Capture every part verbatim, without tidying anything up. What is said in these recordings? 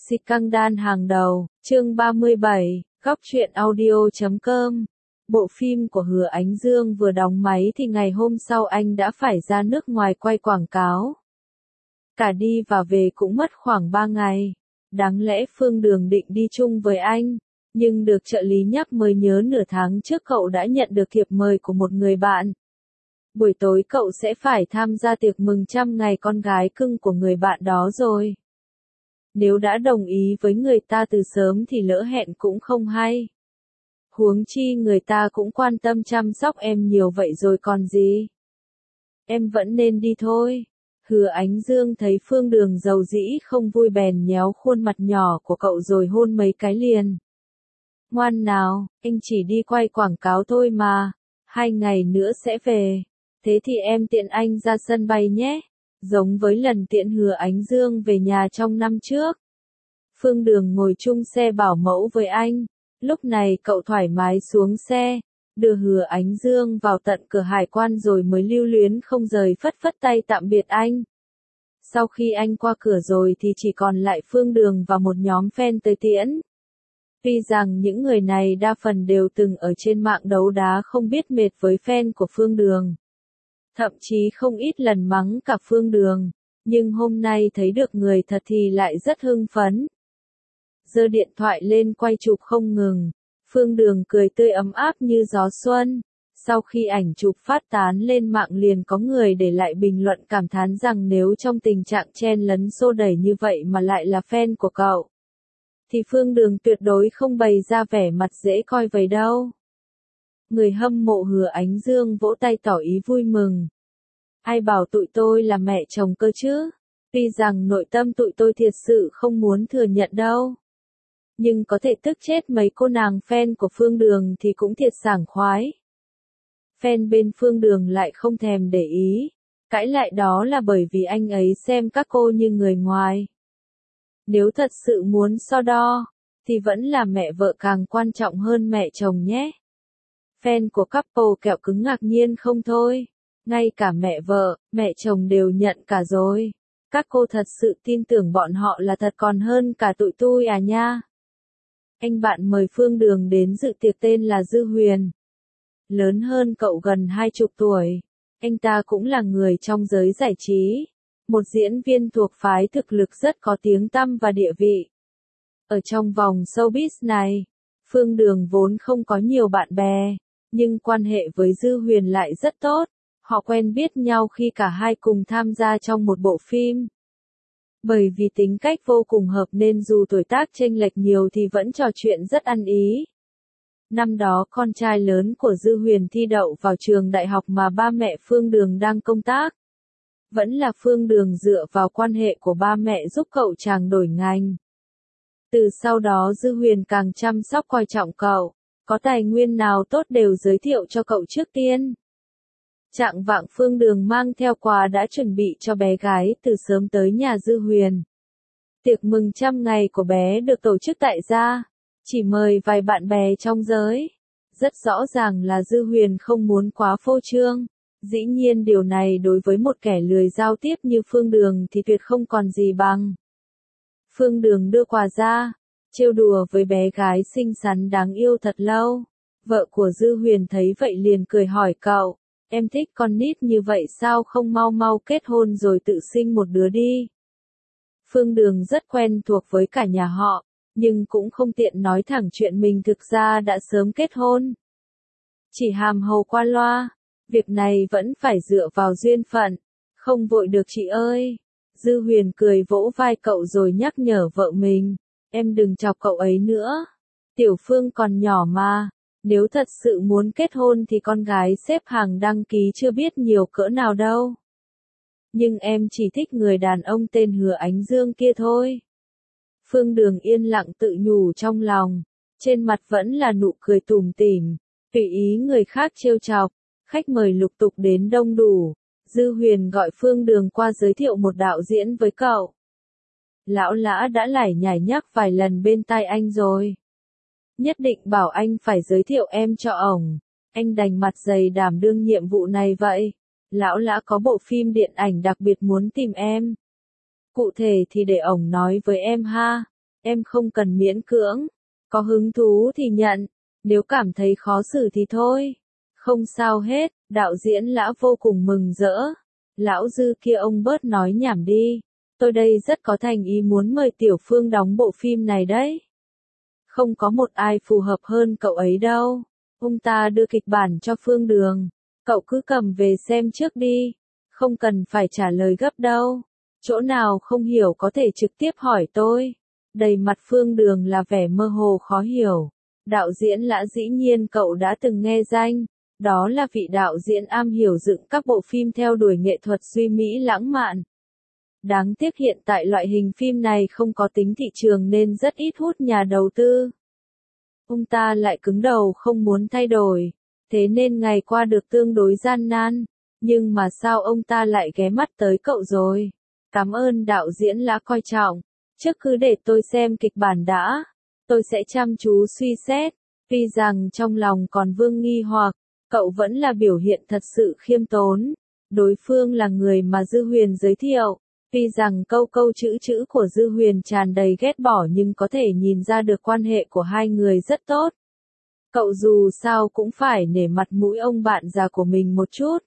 Scandal hàng đầu, chương ba mươi bảy, góc truyện audio chấm com. Bộ phim của Hứa Ánh Dương vừa đóng máy thì ngày hôm sau anh đã phải ra nước ngoài quay quảng cáo. Cả đi và về cũng mất khoảng ba ngày. Đáng lẽ Phương Đường định đi chung với anh, nhưng được trợ lý nhắc mới nhớ nửa tháng trước cậu đã nhận được thiệp mời của một người bạn. Buổi tối cậu sẽ phải tham gia tiệc mừng trăm ngày con gái cưng của người bạn đó rồi. Nếu đã đồng ý với người ta từ sớm thì lỡ hẹn cũng không hay. Huống chi người ta cũng quan tâm chăm sóc em nhiều vậy rồi còn gì. Em vẫn nên đi thôi. Hứa Ánh Dương thấy Phương Đường dầu dĩ không vui bèn nhéo khuôn mặt nhỏ của cậu rồi hôn mấy cái liền. Ngoan nào, anh chỉ đi quay quảng cáo thôi mà, hai ngày nữa sẽ về. Thế thì em tiện anh ra sân bay nhé. Giống với lần tiện Hứa Ánh Dương về nhà trong năm trước. Phương Đường ngồi chung xe bảo mẫu với anh. Lúc này cậu thoải mái xuống xe, đưa Hứa Ánh Dương vào tận cửa hải quan rồi mới lưu luyến không rời phất phất tay tạm biệt anh. Sau khi anh qua cửa rồi thì chỉ còn lại Phương Đường và một nhóm fan tới tiễn. Tuy rằng những người này đa phần đều từng ở trên mạng đấu đá không biết mệt với fan của Phương Đường. Thậm chí không ít lần mắng cả Phương Đường, nhưng hôm nay thấy được người thật thì lại rất hưng phấn. Giơ điện thoại lên quay chụp không ngừng, Phương Đường cười tươi ấm áp như gió xuân. Sau khi ảnh chụp phát tán lên mạng liền có người để lại bình luận cảm thán rằng nếu trong tình trạng chen lấn xô đẩy như vậy mà lại là fan của cậu, thì Phương Đường tuyệt đối không bày ra vẻ mặt dễ coi vậy đâu. Người hâm mộ Hứa Ánh Dương vỗ tay tỏ ý vui mừng. Ai bảo tụi tôi là mẹ chồng cơ chứ? Tuy rằng nội tâm tụi tôi thiệt sự không muốn thừa nhận đâu. Nhưng có thể tức chết mấy cô nàng fan của Phương Đường thì cũng thiệt sảng khoái. Fan bên Phương Đường lại không thèm để ý. Cãi lại đó là bởi vì anh ấy xem các cô như người ngoài. Nếu thật sự muốn so đo, thì vẫn là mẹ vợ càng quan trọng hơn mẹ chồng nhé. Fan của couple kẹo cứng ngạc nhiên không thôi. Ngay cả mẹ vợ, mẹ chồng đều nhận cả rồi. Các cô thật sự tin tưởng bọn họ là thật còn hơn cả tụi tôi à nha. Anh bạn mời Phương Đường đến dự tiệc tên là Dư Huyền. Lớn hơn cậu gần hai chục tuổi. Anh ta cũng là người trong giới giải trí. Một diễn viên thuộc phái thực lực rất có tiếng tăm và địa vị. Ở trong vòng showbiz này, Phương Đường vốn không có nhiều bạn bè, nhưng quan hệ với Dư Huyền lại rất tốt. Họ quen biết nhau khi cả hai cùng tham gia trong một bộ phim. Bởi vì tính cách vô cùng hợp nên dù tuổi tác chênh lệch nhiều thì vẫn trò chuyện rất ăn ý. Năm đó con trai lớn của Dư Huyền thi đậu vào trường đại học mà ba mẹ Phương Đường đang công tác. Vẫn là Phương Đường dựa vào quan hệ của ba mẹ giúp cậu chàng đổi ngành. Từ sau đó Dư Huyền càng chăm sóc coi trọng cậu, có tài nguyên nào tốt đều giới thiệu cho cậu trước tiên. Trạng vạng Phương Đường mang theo quà đã chuẩn bị cho bé gái từ sớm tới nhà Dư Huyền. Tiệc mừng trăm ngày của bé được tổ chức tại gia, chỉ mời vài bạn bè trong giới. Rất rõ ràng là Dư Huyền không muốn quá phô trương. Dĩ nhiên điều này đối với một kẻ lười giao tiếp như Phương Đường thì tuyệt không còn gì bằng. Phương Đường đưa quà ra, trêu đùa với bé gái xinh xắn đáng yêu thật lâu. Vợ của Dư Huyền thấy vậy liền cười hỏi cậu, em thích con nít như vậy sao không mau mau kết hôn rồi tự sinh một đứa đi. Phương Đường rất quen thuộc với cả nhà họ, nhưng cũng không tiện nói thẳng chuyện mình thực ra đã sớm kết hôn. Chỉ hàm hồ qua loa, việc này vẫn phải dựa vào duyên phận, không vội được chị ơi. Dư Huyền cười vỗ vai cậu rồi nhắc nhở vợ mình, em đừng chọc cậu ấy nữa. Tiểu Phương còn nhỏ mà. Nếu thật sự muốn kết hôn thì con gái xếp hàng đăng ký chưa biết nhiều cỡ nào đâu. Nhưng em chỉ thích người đàn ông tên Hứa Ánh Dương kia thôi. Phương Đường yên lặng tự nhủ trong lòng, trên mặt vẫn là nụ cười tủm tỉm, tùy ý người khác trêu chọc, khách mời lục tục đến đông đủ. Dư Huyền gọi Phương Đường qua giới thiệu một đạo diễn với cậu. Lão Lã đã lải nhải nhắc vài lần bên tai anh rồi. Nhất định bảo anh phải giới thiệu em cho ổng. Anh đành mặt dày đảm đương nhiệm vụ này vậy. Lão Lã có bộ phim điện ảnh đặc biệt muốn tìm em. Cụ thể thì để ổng nói với em ha. em không cần miễn cưỡng. Có hứng thú thì nhận, nếu cảm thấy khó xử thì thôi. Không sao hết, đạo diễn Lã vô cùng mừng rỡ. Lão Dư kia ông bớt nói nhảm đi. Tôi đây rất có thành ý muốn mời Tiểu Phương đóng bộ phim này đấy. Không có một ai phù hợp hơn cậu ấy đâu. Ông ta đưa kịch bản cho Phương Đường. Cậu cứ cầm về xem trước đi. Không cần phải trả lời gấp đâu. Chỗ nào không hiểu có thể trực tiếp hỏi tôi. Đầy mặt Phương Đường là vẻ mơ hồ khó hiểu. Đạo diễn Lã dĩ nhiên cậu đã từng nghe danh. Đó là vị đạo diễn am hiểu dựng các bộ phim theo đuổi nghệ thuật duy mỹ lãng mạn. Đáng tiếc hiện tại loại hình phim này không có tính thị trường nên rất ít hút nhà đầu tư. Ông ta lại cứng đầu không muốn thay đổi, thế nên ngày qua được tương đối gian nan. Nhưng mà sao ông ta lại ghé mắt tới cậu rồi? Cảm ơn đạo diễn Lã coi trọng. Trước cứ để tôi xem kịch bản đã. Tôi sẽ chăm chú suy xét. Tuy rằng trong lòng còn vương nghi hoặc, cậu vẫn là biểu hiện thật sự khiêm tốn. Đối phương là người mà Dư Huyền giới thiệu. Tuy rằng câu câu chữ chữ của Dư Huyền tràn đầy ghét bỏ nhưng có thể nhìn ra được quan hệ của hai người rất tốt. Cậu dù sao cũng phải nể mặt mũi ông bạn già của mình một chút.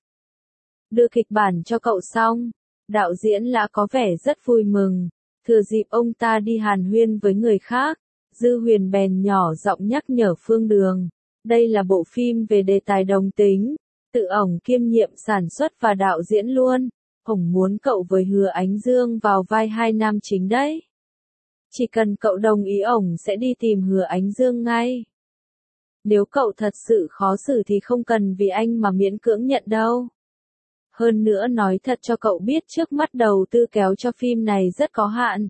Đưa kịch bản cho cậu xong, đạo diễn Lã có vẻ rất vui mừng. Thừa dịp ông ta đi hàn huyên với người khác, Dư Huyền bèn nhỏ giọng nhắc nhở Phương Đường. Đây là bộ phim về đề tài đồng tính, tự ổng kiêm nhiệm sản xuất và đạo diễn luôn. Ổng muốn cậu với Hứa Ánh Dương vào vai hai nam chính đấy. Chỉ cần cậu đồng ý ổng sẽ đi tìm Hứa Ánh Dương ngay. Nếu cậu thật sự khó xử thì không cần vì anh mà miễn cưỡng nhận đâu. Hơn nữa nói thật cho cậu biết trước mắt đầu tư kéo cho phim này rất có hạn.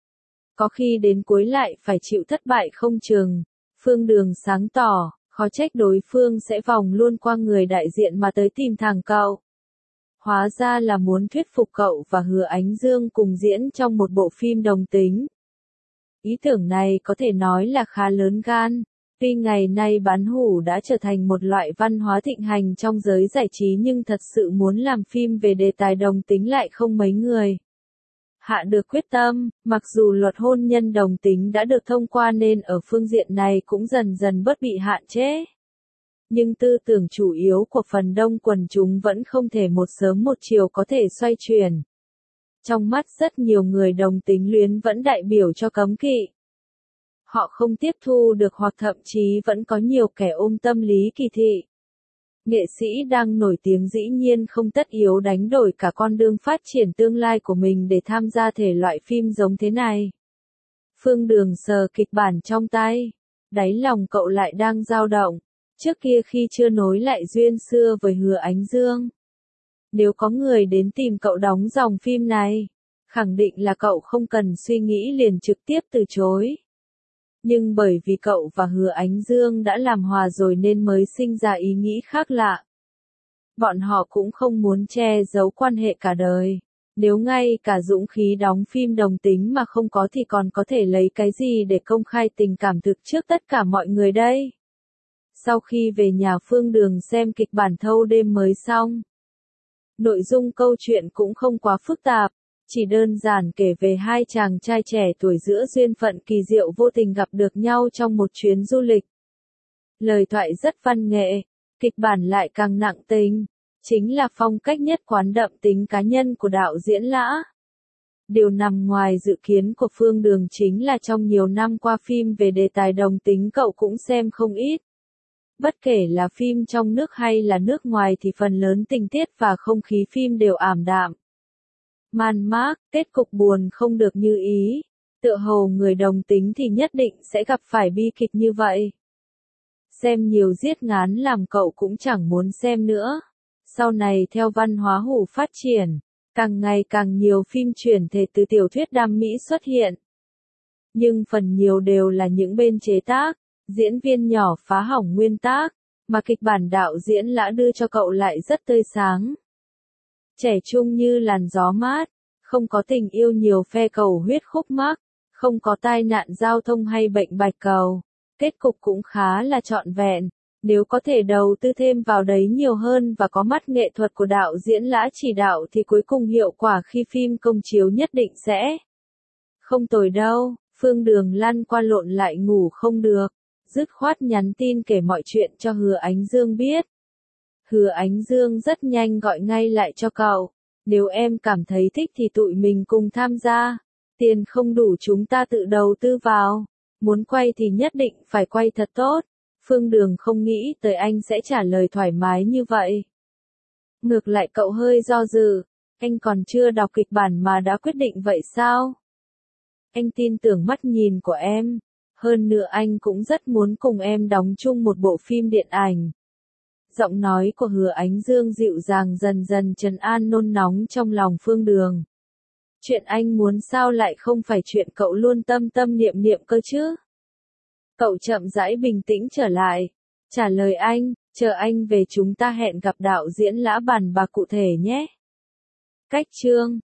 Có khi đến cuối lại phải chịu thất bại không chừng. Phương Đường sáng tỏ, khó trách đối phương sẽ vòng luôn qua người đại diện mà tới tìm thằng cậu. Hóa ra là muốn thuyết phục cậu và Hứa Ánh Dương cùng diễn trong một bộ phim đồng tính. Ý tưởng này có thể nói là khá lớn gan. Tuy ngày nay bán hủ đã trở thành một loại văn hóa thịnh hành trong giới giải trí nhưng thật sự muốn làm phim về đề tài đồng tính lại không mấy người hạ được quyết tâm. Mặc dù luật hôn nhân đồng tính đã được thông qua nên ở phương diện này cũng dần dần bớt bị hạn chế. Nhưng tư tưởng chủ yếu của phần đông quần chúng vẫn không thể một sớm một chiều có thể xoay chuyển. Trong mắt rất nhiều người đồng tính luyến vẫn đại biểu cho cấm kỵ. Họ không tiếp thu được hoặc thậm chí vẫn có nhiều kẻ ôm tâm lý kỳ thị. Nghệ sĩ đang nổi tiếng dĩ nhiên không tất yếu đánh đổi cả con đường phát triển tương lai của mình để tham gia thể loại phim giống thế này. Phương Đường sờ kịch bản trong tay. Đáy lòng cậu lại đang dao động. Trước kia khi chưa nối lại duyên xưa với Hứa Ánh Dương. Nếu có người đến tìm cậu đóng dòng phim này, khẳng định là cậu không cần suy nghĩ liền trực tiếp từ chối. Nhưng bởi vì cậu và Hứa Ánh Dương đã làm hòa rồi nên mới sinh ra ý nghĩ khác lạ. Bọn họ cũng không muốn che giấu quan hệ cả đời. Nếu ngay cả dũng khí đóng phim đồng tính mà không có thì còn có thể lấy cái gì để công khai tình cảm thực trước tất cả mọi người đây? Sau khi về nhà Phương Đường xem kịch bản thâu đêm mới xong. Nội dung câu chuyện cũng không quá phức tạp. Chỉ đơn giản kể về hai chàng trai trẻ tuổi giữa duyên phận kỳ diệu vô tình gặp được nhau trong một chuyến du lịch. Lời thoại rất văn nghệ, kịch bản lại càng nặng tình, chính là phong cách nhất quán đậm tính cá nhân của đạo diễn Lã. Điều nằm ngoài dự kiến của Phương Đường chính là trong nhiều năm qua phim về đề tài đồng tính cậu cũng xem không ít. Bất kể là phim trong nước hay là nước ngoài thì phần lớn tình tiết và không khí phim đều ảm đạm. Man mác, kết cục buồn không được như ý. Tựa hồ người đồng tính thì nhất định sẽ gặp phải bi kịch như vậy. Xem nhiều giết ngán làm cậu cũng chẳng muốn xem nữa. Sau này theo văn hóa hủ phát triển, càng ngày càng nhiều phim chuyển thể từ tiểu thuyết đam mỹ xuất hiện. Nhưng phần nhiều đều là những bên chế tác, diễn viên nhỏ phá hỏng nguyên tác, mà kịch bản đạo diễn Lã đưa cho cậu lại rất tươi sáng. Trẻ trung như làn gió mát, không có tình yêu nhiều phe cầu huyết khúc mắc, không có tai nạn giao thông hay bệnh bạch cầu. Kết cục cũng khá là trọn vẹn, nếu có thể đầu tư thêm vào đấy nhiều hơn và có mắt nghệ thuật của đạo diễn Lã chỉ đạo thì cuối cùng hiệu quả khi phim công chiếu nhất định sẽ không tồi đâu. Phương Đường lăn qua lộn lại ngủ không được, dứt khoát nhắn tin kể mọi chuyện cho Hứa Ánh Dương biết. Hứa Ánh Dương rất nhanh gọi ngay lại cho cậu, nếu em cảm thấy thích thì tụi mình cùng tham gia, tiền không đủ chúng ta tự đầu tư vào, muốn quay thì nhất định phải quay thật tốt. Phương Đường không nghĩ tới anh sẽ trả lời thoải mái như vậy. Ngược lại cậu hơi do dự, anh còn chưa đọc kịch bản mà đã quyết định vậy sao? Anh tin tưởng mắt nhìn của em, hơn nữa anh cũng rất muốn cùng em đóng chung một bộ phim điện ảnh. Giọng nói của Hứa Ánh Dương dịu dàng dần dần trấn an nôn nóng trong lòng Phương Đường. Chuyện anh muốn sao lại không phải chuyện cậu luôn tâm tâm niệm niệm cơ chứ? Cậu chậm rãi bình tĩnh trở lại, trả lời anh, chờ anh về chúng ta hẹn gặp đạo diễn Lã bàn bạc cụ thể nhé. Cách chương